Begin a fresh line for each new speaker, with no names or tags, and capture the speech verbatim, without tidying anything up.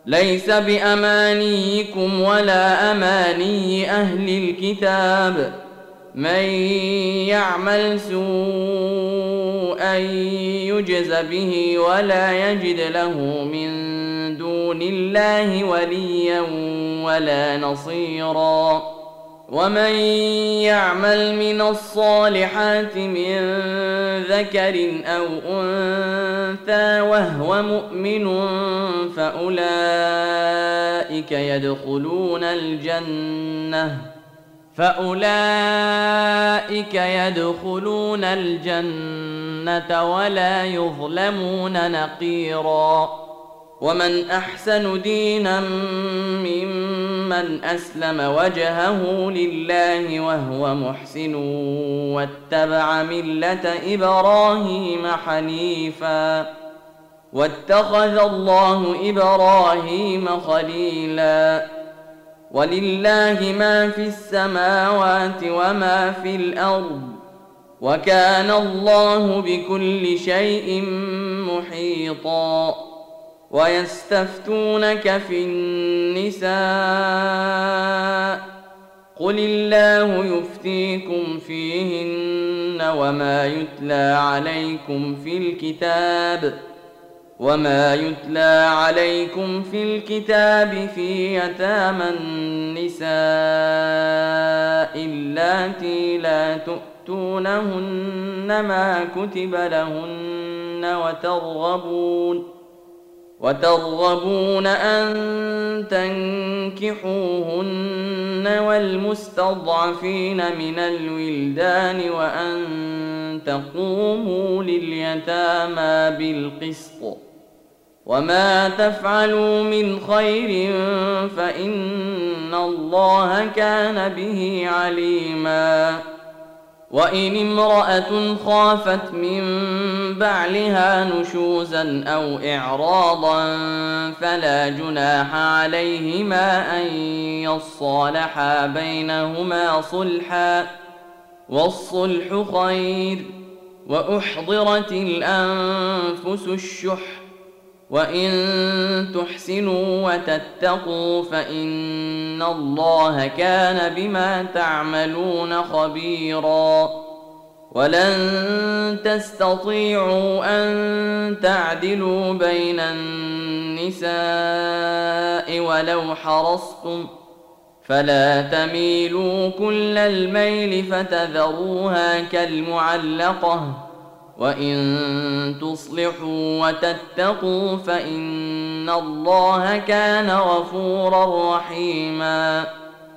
ليس بأمانيكم ولا أماني أهل الكتاب، من يعمل سوءا يجز به ولا يجد له من دون الله وليا ولا نصيرا. ومن يعمل من الصالحات من ذكر أو أنثى وهو مؤمن فأولئك يدخلون الجنة فأولئك يدخلون الجنة ولا يظلمون نقيرا. ومن أحسن دينا ممن أسلم وجهه لله وهو محسن واتبع ملة إبراهيم حنيفا واتخذ الله إبراهيم خليلا. ولله ما في السماوات وما في الأرض وكان الله بكل شيء محيطا. ويستفتونك في النساء قل الله يفتيكم فيهن وما يتلى عليكم في الكتاب وما يتلى عليكم في الكتاب في يتامى النساء اللاتي لا تؤتونهن ما كتب لهن وترغبون وترغبون أن تنكحوهن والمستضعفين من الولدان وأن تقوموا لليتامى بالقسط وما تفعلوا من خير فإن الله كان به عليما. وإن امرأة خافت من بعلها نشوزا أو إعراضا فلا جناح عليهما أن يصالحا بينهما صلحا والصلح خير. وأحضرت الأنفس الشح وإن تحسنوا وتتقوا فإن الله كان بما تعملون خبيرا. ولن تستطيعوا أن تعدلوا بين النساء ولو حرصتم فلا تميلوا كل الميل فتذروها كالمعلقة وإن تصلحوا وتتقوا فإن الله كان غفورا رحيما.